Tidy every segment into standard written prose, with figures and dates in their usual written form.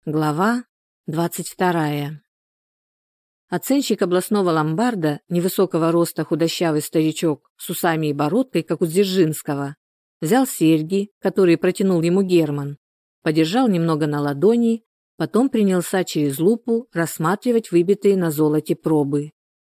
Глава 22. Оценщик областного ломбарда, невысокого роста худощавый старичок с усами и бородкой, как у Дзержинского, взял серьги, которые протянул ему Герман, подержал немного на ладони, потом принялся через лупу рассматривать выбитые на золоте пробы.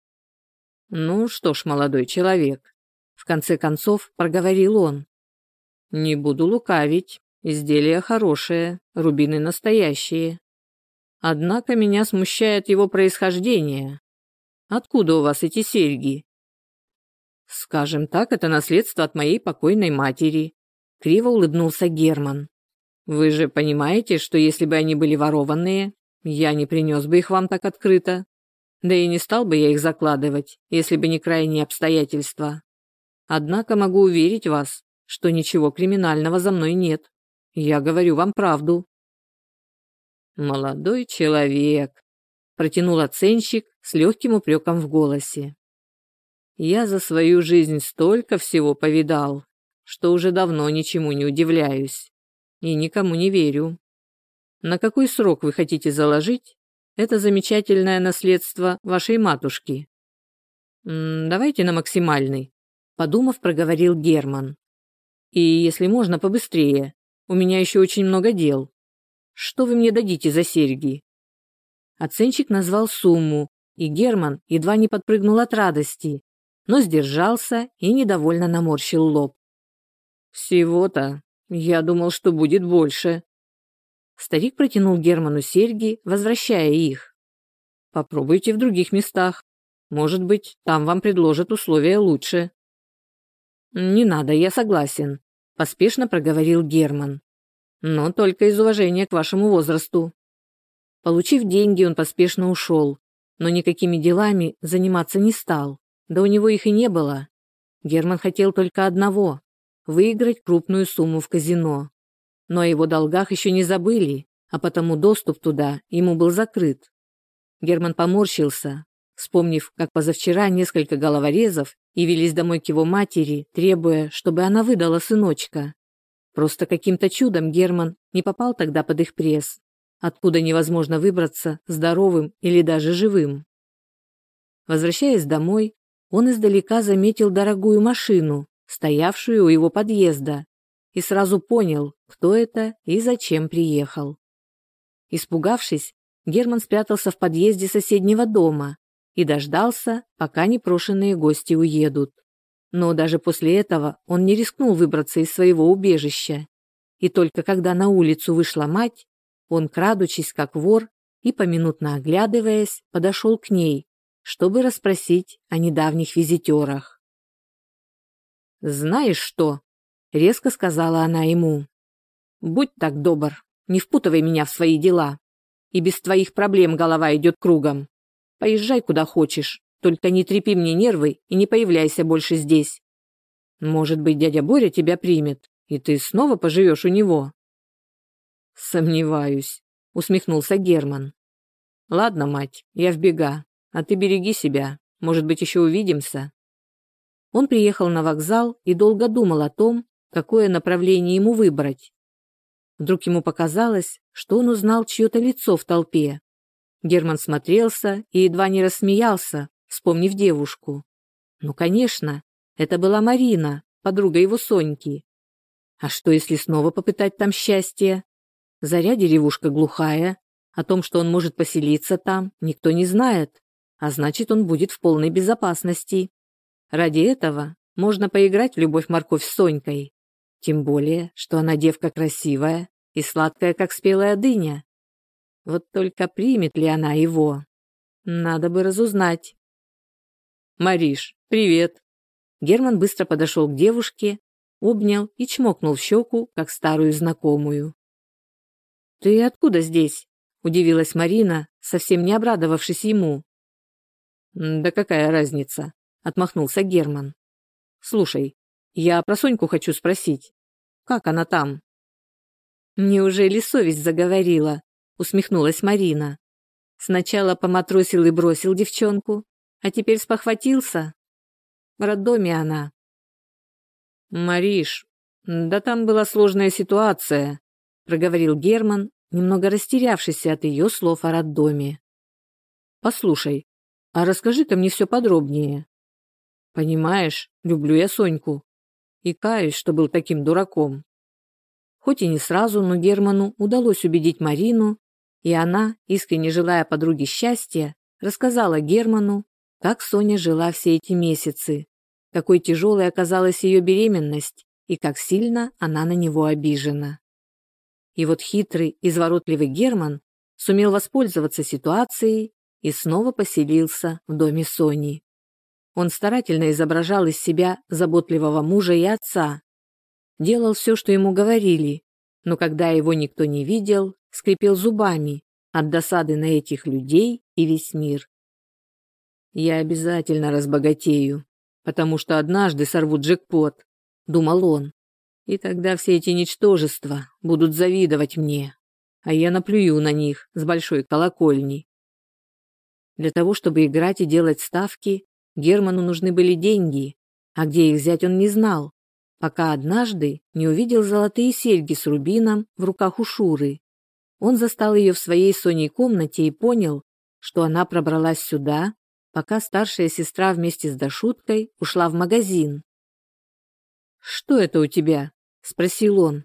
«Ну что ж, молодой человек», — в конце концов проговорил он, — «не буду лукавить. Изделие хорошее, рубины настоящие. Однако меня смущает его происхождение. Откуда у вас эти серьги?» «Скажем так, это наследство от моей покойной матери», — криво улыбнулся Герман. «Вы же понимаете, что если бы они были ворованные, я не принес бы их вам так открыто. Да и не стал бы я их закладывать, если бы не крайние обстоятельства. Однако могу уверить вас, что ничего криминального за мной нет. Я говорю вам правду». «Молодой человек», — протянул оценщик с легким упреком в голосе. «Я за свою жизнь столько всего повидал, что уже давно ничему не удивляюсь и никому не верю. На какой срок вы хотите заложить это замечательное наследство вашей матушки?» «Давайте на максимальный», — подумав, проговорил Герман. «И, если можно, побыстрее. У меня еще очень много дел. Что вы мне дадите за серьги?» Оценщик назвал сумму, и Герман едва не подпрыгнул от радости, но сдержался и недовольно наморщил лоб. «Всего-то? Я думал, что будет больше». Старик протянул Герману серьги, возвращая их. «Попробуйте в других местах. Может быть, там вам предложат условия лучше». «Не надо, я согласен», — поспешно проговорил Герман. «Но только из уважения к вашему возрасту». Получив деньги, он поспешно ушел, но никакими делами заниматься не стал, да у него их и не было. Герман хотел только одного – выиграть крупную сумму в казино. Но о его долгах еще не забыли, а потому доступ туда ему был закрыт. Герман поморщился, вспомнив, как позавчера несколько головорезов явились домой к его матери, требуя, чтобы она выдала сыночка. Просто каким-то чудом Герман не попал тогда под их пресс, откуда невозможно выбраться здоровым или даже живым. Возвращаясь домой, он издалека заметил дорогую машину, стоявшую у его подъезда, и сразу понял, кто это и зачем приехал. Испугавшись, Герман спрятался в подъезде соседнего дома и дождался, пока непрошенные гости уедут. Но даже после этого он не рискнул выбраться из своего убежища. И только когда на улицу вышла мать, он, крадучись как вор и поминутно оглядываясь, подошел к ней, чтобы расспросить о недавних визитерах. «Знаешь что?» — резко сказала она ему. «Будь так добр, не впутывай меня в свои дела. И без твоих проблем голова идет кругом. Поезжай куда хочешь. Только не трепи мне нервы и не появляйся больше здесь. Может быть, дядя Боря тебя примет, и ты снова поживешь у него?» «Сомневаюсь», — усмехнулся Герман. «Ладно, мать, я в бега, а ты береги себя, может быть, еще увидимся». Он приехал на вокзал и долго думал о том, какое направление ему выбрать. Вдруг ему показалось, что он узнал чье-то лицо в толпе. Герман смотрелся и едва не рассмеялся, вспомнив девушку. Ну, конечно, это была Марина, подруга его Соньки. А что, если снова попытать там счастье? Заря деревушка глухая, о том, что он может поселиться там, никто не знает, а значит, он будет в полной безопасности. Ради этого можно поиграть в любовь-морковь с Сонькой. Тем более, что она девка красивая и сладкая, как спелая дыня. Вот только примет ли она его? Надо бы разузнать. «Мариш, привет!» Герман быстро подошел к девушке, обнял и чмокнул в щеку, как старую знакомую. «Ты откуда здесь?» – удивилась Марина, совсем не обрадовавшись ему. «Да какая разница?» – отмахнулся Герман. «Слушай, я про Соньку хочу спросить. Как она там?» «Неужели совесть заговорила?» – усмехнулась Марина. «Сначала поматросил и бросил девчонку, а теперь спохватился. В роддоме она». «Мариш, да там была сложная ситуация», – проговорил Герман немного растерявшийся от ее слов о роддоме. «Послушай, а расскажи-ка мне все подробнее. Понимаешь, люблю я Соньку. И каюсь, что был таким дураком». Хоть и не сразу, но Герману удалось убедить Марину, и она, искренне желая подруге счастья, рассказала Герману, как Соня жила все эти месяцы, какой тяжелой оказалась ее беременность и как сильно она на него обижена. И вот хитрый, изворотливый Герман сумел воспользоваться ситуацией и снова поселился в доме Сони. Он старательно изображал из себя заботливого мужа и отца, делал все, что ему говорили, но когда его никто не видел, скрипел зубами от досады на этих людей и весь мир. «Я обязательно разбогатею, потому что однажды сорву джекпот», — думал он, «и тогда все эти ничтожества будут завидовать мне, а я наплюю на них с большой колокольни». Для того, чтобы играть и делать ставки, Герману нужны были деньги, а где их взять он не знал, пока однажды не увидел золотые серьги с рубином в руках у Шуры. Он застал ее в своей Соней комнате и понял, что она пробралась сюда, пока старшая сестра вместе с Дашуткой ушла в магазин. «Что это у тебя?» – спросил он.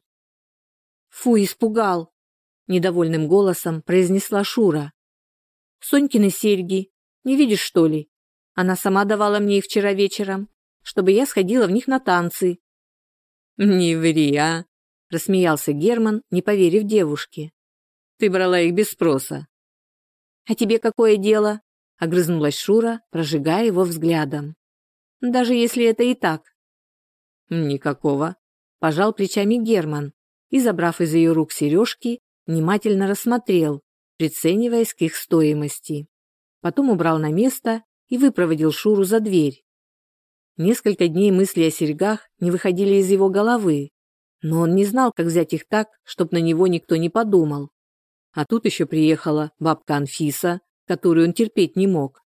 «Фу, испугал!» – недовольным голосом произнесла Шура. «Сонькины серьги. Не видишь, что ли? Она сама давала мне их вчера вечером, чтобы я сходила в них на танцы». «Не ври, а!» – рассмеялся Герман, не поверив девушке. «Ты брала их без спроса». «А тебе какое дело?» – огрызнулась Шура, прожигая его взглядом. «Даже если это и так». «Никакого», – пожал плечами Герман и, забрав из ее рук сережки, внимательно рассмотрел, прицениваясь к их стоимости. Потом убрал на место и выпроводил Шуру за дверь. Несколько дней мысли о серьгах не выходили из его головы, но он не знал, как взять их так, чтобы на него никто не подумал. А тут еще приехала бабка Анфиса, которую он терпеть не мог.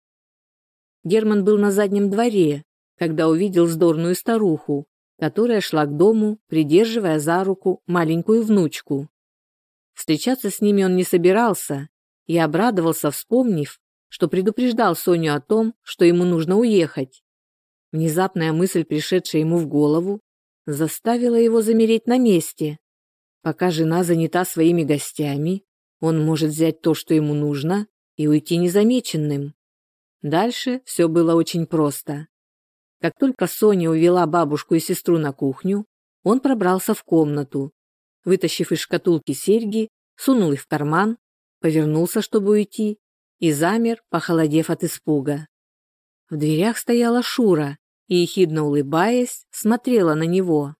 Герман был на заднем дворе, когда увидел вздорную старуху, которая шла к дому, придерживая за руку маленькую внучку. Встречаться с ними он не собирался и обрадовался, вспомнив, что предупреждал Соню о том, что ему нужно уехать. Внезапная мысль, пришедшая ему в голову, заставила его замереть на месте. Пока жена занята своими гостями, он может взять то, что ему нужно, и уйти незамеченным. Дальше все было очень просто. Как только Соня увела бабушку и сестру на кухню, он пробрался в комнату. Вытащив из шкатулки серьги, сунул их в карман, повернулся, чтобы уйти, и замер, похолодев от испуга. В дверях стояла Шура и, ехидно улыбаясь, смотрела на него.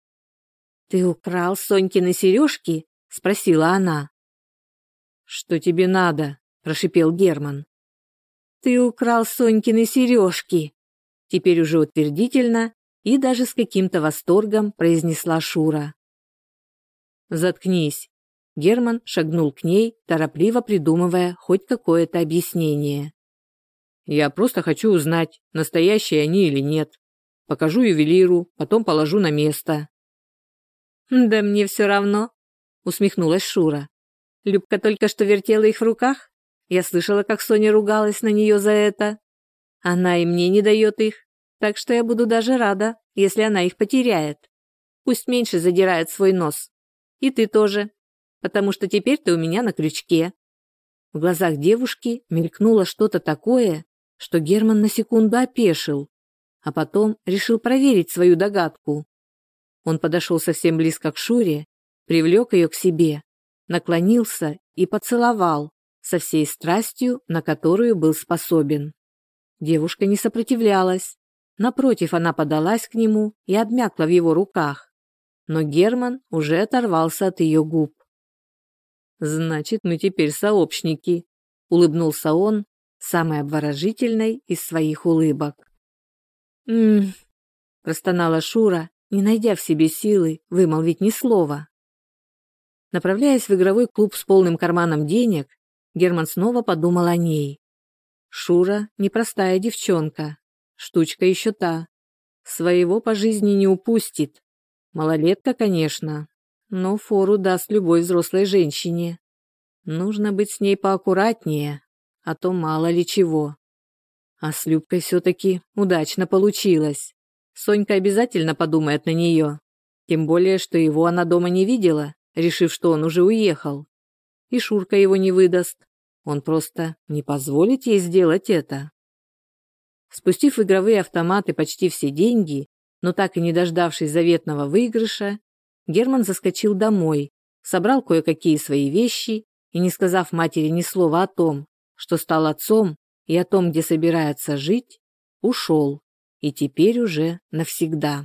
«Ты украл Сонькины сережки?» – спросила она. «Что тебе надо?» – прошипел Герман. «Ты украл Сонькины сережки!» Теперь уже утвердительно и даже с каким-то восторгом произнесла Шура. «Заткнись!» Герман шагнул к ней, торопливо придумывая хоть какое-то объяснение. «Я просто хочу узнать, настоящие они или нет. Покажу ювелиру, потом положу на место». «Да мне все равно», — усмехнулась Шура. «Любка только что вертела их в руках. Я слышала, как Соня ругалась на нее за это. Она и мне не дает их, так что я буду даже рада, если она их потеряет. Пусть меньше задирает свой нос. И ты тоже, потому что теперь ты у меня на крючке». В глазах девушки мелькнуло что-то такое, что Герман на секунду опешил, а потом решил проверить свою догадку. Он подошел совсем близко к Шуре, привлек ее к себе, наклонился и поцеловал со всей страстью, на которую был способен. Девушка не сопротивлялась. Напротив, она подалась к нему и обмякла в его руках. Но Герман уже оторвался от ее губ. «Значит, мы теперь сообщники», — улыбнулся он, самой обворожительной из своих улыбок. «М-м-м», простонала Шура, не найдя в себе силы вымолвить ни слова. Направляясь в игровой клуб с полным карманом денег, Герман снова подумал о ней. Шура непростая девчонка, штучка еще та. Своего по жизни не упустит. Малолетка, конечно, но фору даст любой взрослой женщине. Нужно быть с ней поаккуратнее, а то мало ли чего. А с Любкой все-таки удачно получилось. Сонька обязательно подумает на нее. Тем более, что его она дома не видела, решив, что он уже уехал. И Шурка его не выдаст. Он просто не позволит ей сделать это. Спустив в игровые автоматы почти все деньги, но так и не дождавшись заветного выигрыша, Герман заскочил домой, собрал кое-какие свои вещи и, не сказав матери ни слова о том, что стал отцом и о том, где собирается жить, ушел, и теперь уже навсегда.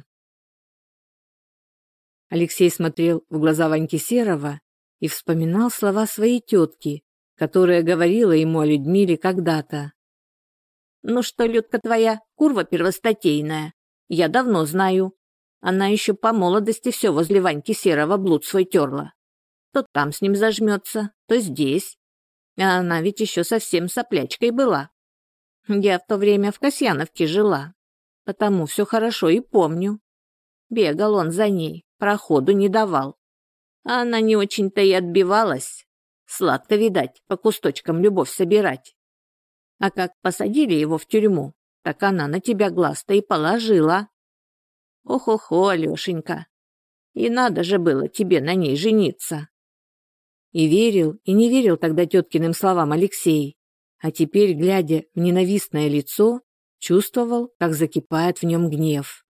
Алексей смотрел в глаза Ваньки Серова и вспоминал слова своей тетки, которая говорила ему о Людмиле когда-то. «Ну что, Людка твоя, курва первостатейная, я давно знаю. Она еще по молодости все возле Ваньки Серова блуд свой терла. То там с ним зажмется, то здесь. А она ведь еще совсем соплячкой была. Я в то время в Касьяновке жила, потому все хорошо и помню. Бегал он за ней, проходу не давал. А она не очень-то и отбивалась. Сладко, видать, по кусточкам любовь собирать. А как посадили его в тюрьму, так она на тебя глаз-то и положила. Ох-охо, Алешенька, и надо же было тебе на ней жениться». И верил, и не верил тогда теткиным словам Алексей, а теперь, глядя в ненавистное лицо, чувствовал, как закипает в нем гнев.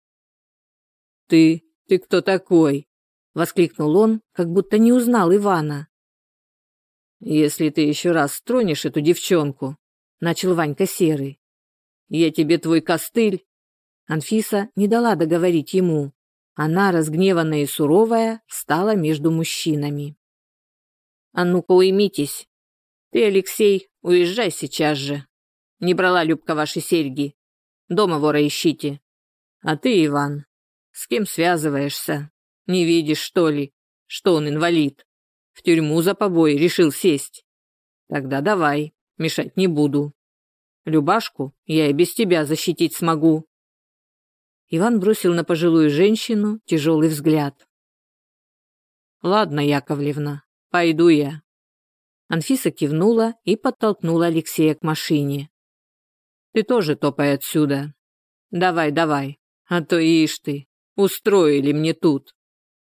Ты кто такой?» — воскликнул он, как будто не узнал Ивана. «Если ты еще раз тронешь эту девчонку», — начал Ванька Серый, — «я тебе твой костыль». Анфиса не дала договорить ему. Она, разгневанная и суровая, встала между мужчинами. «А ну-ка уймитесь. Ты, Алексей, уезжай сейчас же. Не брала Любка ваши серьги. Дома вора ищите. А ты, Иван, с кем связываешься? Не видишь, что ли, что он инвалид? В тюрьму за побои решил сесть? Тогда давай, мешать не буду. Любашку я и без тебя защитить смогу». Иван бросил на пожилую женщину тяжелый взгляд. «Ладно, Яковлевна, пойду я». Анфиса кивнула и подтолкнула Алексея к машине. «Ты тоже топай отсюда. Давай, а то ишь ты, устроили мне тут».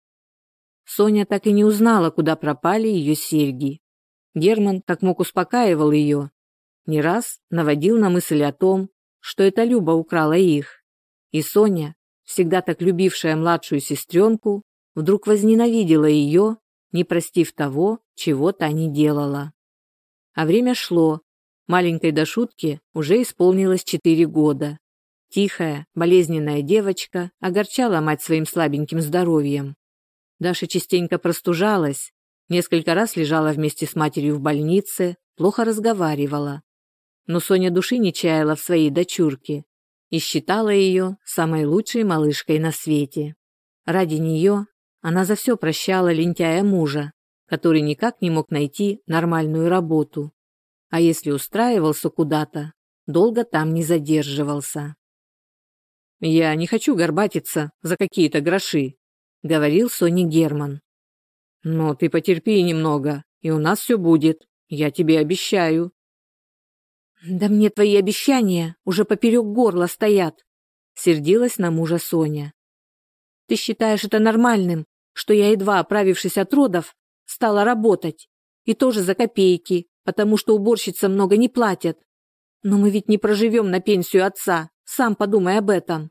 Соня так и не узнала, куда пропали ее серьги. Герман как мог успокаивал ее. Не раз наводил на мысль о том, что это Люба украла их. И Соня, всегда так любившая младшую сестренку, вдруг возненавидела ее, не простив того, чего та не делала. А время шло. Маленькой Дашутке уже исполнилось 4 года. Тихая, болезненная девочка огорчала мать своим слабеньким здоровьем. Даша частенько простужалась, несколько раз лежала вместе с матерью в больнице, плохо разговаривала. Но Соня души не чаяла в своей дочурке и считала ее самой лучшей малышкой на свете. Ради нее она за все прощала лентяя мужа, который никак не мог найти нормальную работу. А если устраивался куда-то, долго там не задерживался. «Я не хочу горбатиться за какие-то гроши», — говорил Соне Герман. «Но ты потерпи немного, и у нас все будет, я тебе обещаю». «Да мне твои обещания уже поперек горла стоят», — сердилась на мужа Соня. «Ты считаешь это нормальным, что я, едва оправившись от родов, стала работать, и тоже за копейки, потому что уборщицам много не платят. Но мы ведь не проживем на пенсию отца, сам подумай об этом».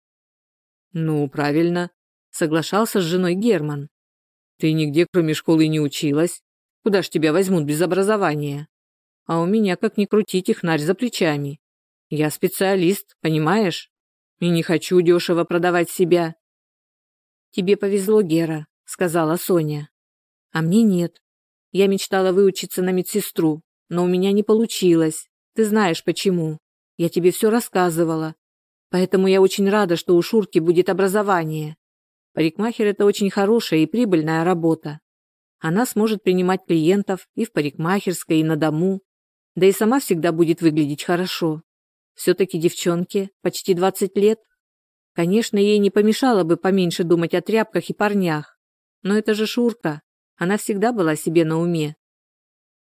«Ну, правильно», — соглашался с женой Герман. «Ты нигде, кроме школы, не училась. Куда ж тебя возьмут без образования? А у меня, как ни крути, технарь за плечами. Я специалист, понимаешь? И не хочу дешево продавать себя». «Тебе повезло, Гера», — сказала Соня. «А мне нет. Я мечтала выучиться на медсестру, но у меня не получилось. Ты знаешь почему. Я тебе все рассказывала. Поэтому я очень рада, что у Шурки будет образование. Парикмахер – это очень хорошая и прибыльная работа. Она сможет принимать клиентов и в парикмахерской, и на дому. Да и сама всегда будет выглядеть хорошо. Все-таки девчонке почти 20 лет. Конечно, ей не помешало бы поменьше думать о тряпках и парнях. Но это же Шурка. Она всегда была себе на уме.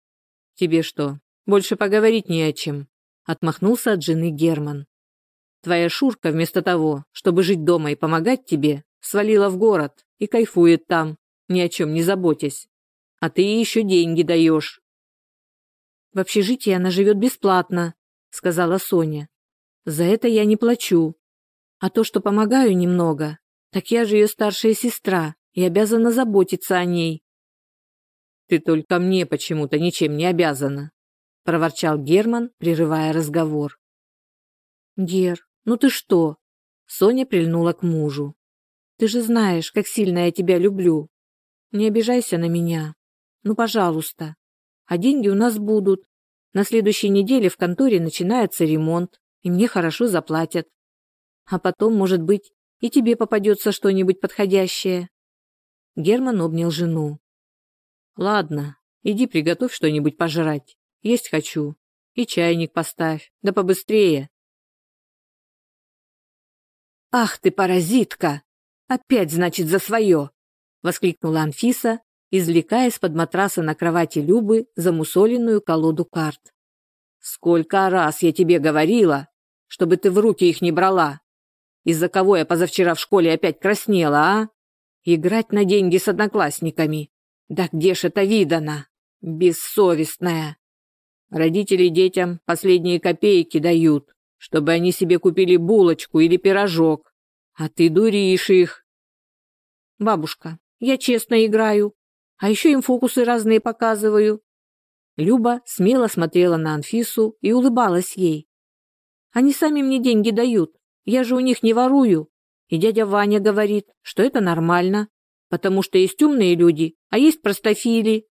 Тебе что, больше поговорить не о чем?» – отмахнулся от жены Герман. «Твоя Шурка вместо того, чтобы жить дома и помогать тебе, свалила в город и кайфует там, ни о чем не заботясь. А ты ей еще деньги даешь». «В общежитии она живет бесплатно», – сказала Соня. «За это я не плачу. А то, что помогаю немного, так я же ее старшая сестра и обязана заботиться о ней». «Ты только мне почему-то ничем не обязана», – проворчал Герман, прерывая разговор. «Гер, ну ты что?» – Соня прильнула к мужу. «Ты же знаешь, как сильно я тебя люблю. Не обижайся на меня. Ну, пожалуйста. А деньги у нас будут. На следующей неделе в конторе начинается ремонт, и мне хорошо заплатят. А потом, может быть, и тебе попадется что-нибудь подходящее». Герман обнял жену. «Ладно, иди приготовь что-нибудь пожрать. Есть хочу. И чайник поставь, да побыстрее». «Ах ты, паразитка! Опять, значит, за свое!» — воскликнула Анфиса, извлекая из-под матраса на кровати Любы замусоленную колоду карт. «Сколько раз я тебе говорила, чтобы ты в руки их не брала! Из-за кого я позавчера в школе опять краснела, а? Играть на деньги с одноклассниками! Да где ж это видано? Бессовестная! Родители детям последние копейки дают, чтобы они себе купили булочку или пирожок, а ты дуришь их». «Бабушка, я честно играю, а еще им фокусы разные показываю». Люба смело смотрела на Анфису и улыбалась ей. «Они сами мне деньги дают, я же у них не ворую. И дядя Ваня говорит, что это нормально, потому что есть умные люди, а есть простофили».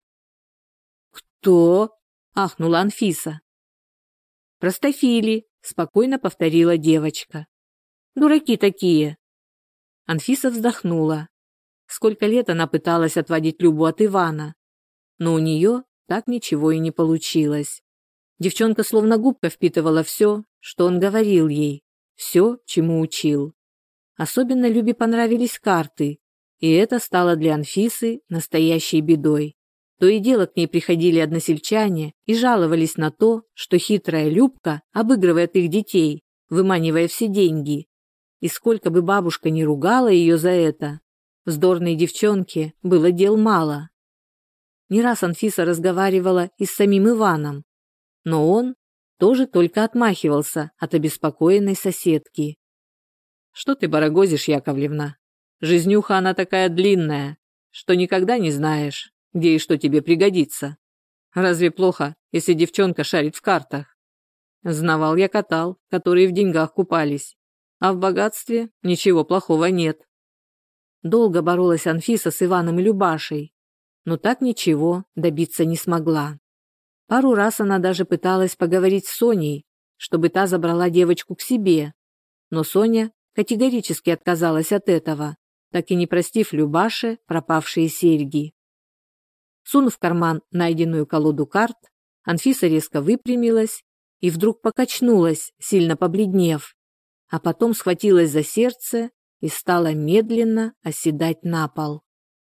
«Кто?» – ахнула Анфиса. «Простофили», – спокойно повторила девочка. «Дураки такие». Анфиса вздохнула. Сколько лет она пыталась отводить Любу от Ивана, но у нее так ничего и не получилось. Девчонка словно губка впитывала все, что он говорил ей, все, чему учил. Особенно Любе понравились карты, и это стало для Анфисы настоящей бедой. То и дело к ней приходили односельчане и жаловались на то, что хитрая Любка обыгрывает их детей, выманивая все деньги. И сколько бы бабушка ни ругала ее за это, вздорной девчонке было дел мало. Не раз Анфиса разговаривала и с самим Иваном, но он тоже только отмахивался от обеспокоенной соседки. «Что ты барагозишь, Яковлевна? Жизнюха она такая длинная, что никогда не знаешь, где и что тебе пригодится. Разве плохо, если девчонка шарит в картах? Знавал я катал, которые в деньгах купались, а в богатстве ничего плохого нет». Долго боролась Анфиса с Иваном и Любашей, но так ничего добиться не смогла. Пару раз она даже пыталась поговорить с Соней, чтобы та забрала девочку к себе, но Соня категорически отказалась от этого, так и не простив Любаше пропавшие серьги. Сунув в карман найденную колоду карт, Анфиса резко выпрямилась и вдруг покачнулась, сильно побледнев, а потом схватилась за сердце и стала медленно оседать на пол.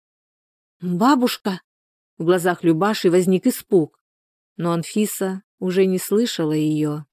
«Бабушка!» В глазах Любаши возник испуг, но Анфиса уже не слышала ее.